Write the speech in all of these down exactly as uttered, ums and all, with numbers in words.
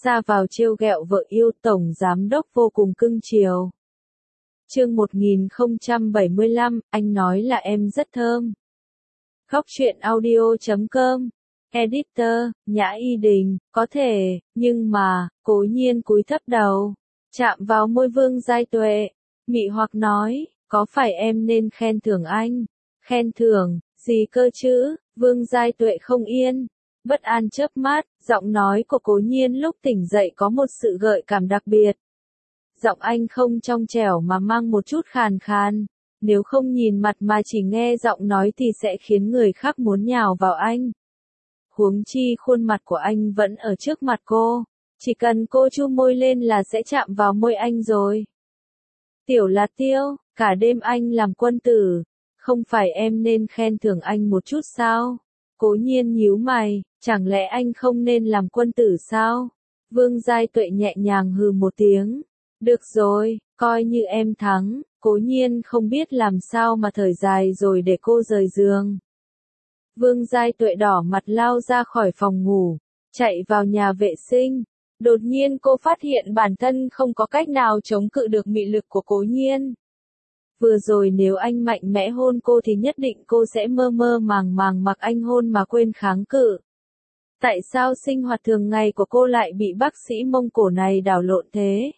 ra vào trêu ghẹo vợ yêu, tổng giám đốc vô cùng cưng chiều. Chương một nghìn không trăm bảy mươi lăm, anh nói là em rất thơm. Góc truyện audio chấm com. Editor, Nhã Y Đình, có thể, nhưng mà, Cố Nhiên cúi thấp đầu, chạm vào môi Vương Giai Tuệ, mị hoặc nói, có phải em nên khen thưởng anh? Khen thưởng, gì cơ chứ? Vương Giai Tuệ không yên, bất an chớp mắt, giọng nói của Cố Nhiên lúc tỉnh dậy có một sự gợi cảm đặc biệt. Giọng anh không trong trẻo mà mang một chút khàn khàn, nếu không nhìn mặt mà chỉ nghe giọng nói thì sẽ khiến người khác muốn nhào vào anh. Huống chi khuôn mặt của anh vẫn ở trước mặt cô, chỉ cần cô chu môi lên là sẽ chạm vào môi anh rồi. Tiểu Lạt Tiêu, cả đêm anh làm quân tử, không phải em nên khen thưởng anh một chút sao? Cố Nhiên nhíu mày, chẳng lẽ anh không nên làm quân tử sao? Vương Giai Tuệ nhẹ nhàng hừ một tiếng. Được rồi, coi như em thắng. Cố Nhiên không biết làm sao mà thở dài rồi để cô rời giường. Vương Giai Tuệ đỏ mặt lao ra khỏi phòng ngủ, chạy vào nhà vệ sinh. Đột nhiên cô phát hiện bản thân không có cách nào chống cự được mị lực của Cố Nhiên. Vừa rồi nếu anh mạnh mẽ hôn cô thì nhất định cô sẽ mơ mơ màng màng mặc anh hôn mà quên kháng cự. Tại sao sinh hoạt thường ngày của cô lại bị bác sĩ Mông Cổ này đảo lộn thế?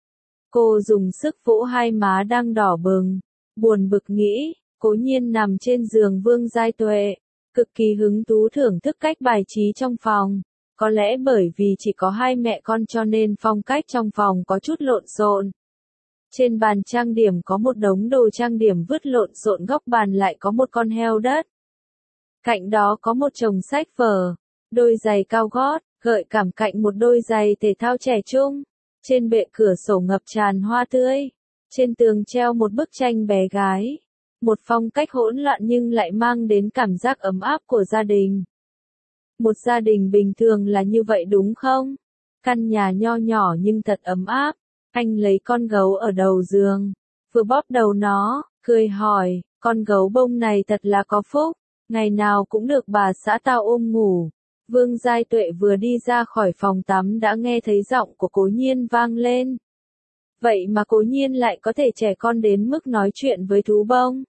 Cô dùng sức vỗ hai má đang đỏ bừng, buồn bực nghĩ. Cố Nhiên nằm trên giường Vương Giai Tuệ, cực kỳ hứng thú thưởng thức cách bài trí trong phòng. Có lẽ bởi vì chỉ có hai mẹ con cho nên phong cách trong phòng có chút lộn xộn. Trên bàn trang điểm có một đống đồ trang điểm vứt lộn xộn, góc bàn lại có một con heo đất. Cạnh đó có một chồng sách vở, đôi giày cao gót, gợi cảm cạnh một đôi giày thể thao trẻ trung. Trên bệ cửa sổ ngập tràn hoa tươi. Trên tường treo một bức tranh bé gái. Một phong cách hỗn loạn nhưng lại mang đến cảm giác ấm áp của gia đình. Một gia đình bình thường là như vậy đúng không? Căn nhà nho nhỏ nhưng thật ấm áp. Anh lấy con gấu ở đầu giường, vừa bóp đầu nó, cười hỏi, con gấu bông này thật là có phúc, ngày nào cũng được bà xã tao ôm ngủ. Vương Giai Tuệ vừa đi ra khỏi phòng tắm đã nghe thấy giọng của Cố Nhiên vang lên. Vậy mà Cố Nhiên lại có thể trẻ con đến mức nói chuyện với thú bông.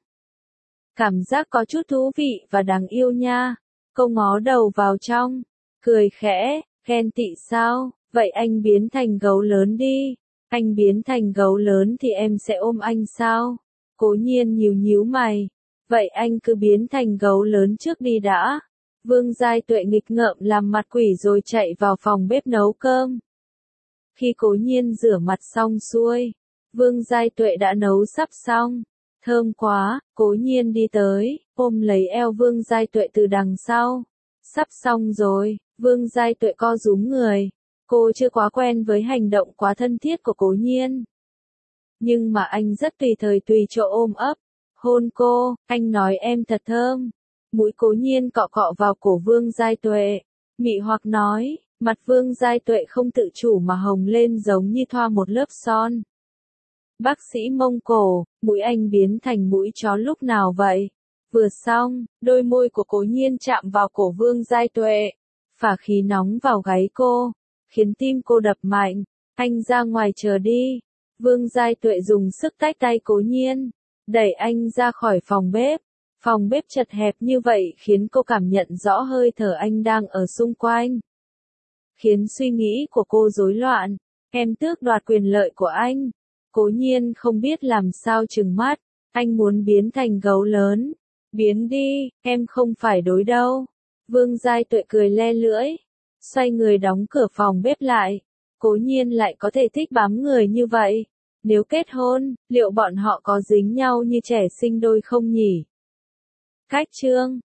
Cảm giác có chút thú vị và đáng yêu nha. Cô ngó đầu vào trong, cười khẽ, ghen tị sao? Vậy anh biến thành gấu lớn đi. Anh biến thành gấu lớn thì em sẽ ôm anh sao? Cố Nhiên nhíu nhíu mày. Vậy anh cứ biến thành gấu lớn trước đi đã. Vương Giai Tuệ nghịch ngợm làm mặt quỷ rồi chạy vào phòng bếp nấu cơm. Khi Cố Nhiên rửa mặt xong xuôi, Vương Giai Tuệ đã nấu sắp xong. Thơm quá, Cố Nhiên đi tới, ôm lấy eo Vương Giai Tuệ từ đằng sau. Sắp xong rồi, Vương Giai Tuệ co rúm người. Cô chưa quá quen với hành động quá thân thiết của Cố Nhiên. Nhưng mà anh rất tùy thời tùy chỗ ôm ấp, hôn cô, anh nói em thật thơm. Mũi Cố Nhiên cọ cọ vào cổ Vương Giai Tuệ, mị hoặc nói, mặt Vương Giai Tuệ không tự chủ mà hồng lên giống như thoa một lớp son. Bác sĩ Mông Cổ, mũi anh biến thành mũi chó lúc nào vậy? Vừa xong, đôi môi của Cố Nhiên chạm vào cổ Vương Giai Tuệ, phả khí nóng vào gáy cô, khiến tim cô đập mạnh. Anh ra ngoài chờ đi. Vương Giai Tuệ dùng sức tách tay Cố Nhiên, đẩy anh ra khỏi phòng bếp. Phòng bếp chật hẹp như vậy khiến cô cảm nhận rõ hơi thở anh đang ở xung quanh. Khiến suy nghĩ của cô rối loạn. Em tước đoạt quyền lợi của anh. Cố Nhiên không biết làm sao trừng mắt. Anh muốn biến thành gấu lớn. Biến đi, em không phải đối đâu. Vương Giai Tuệ cười le lưỡi. Xoay người đóng cửa phòng bếp lại. Cố Nhiên lại có thể thích bám người như vậy. Nếu kết hôn, liệu bọn họ có dính nhau như trẻ sinh đôi không nhỉ? Cách chương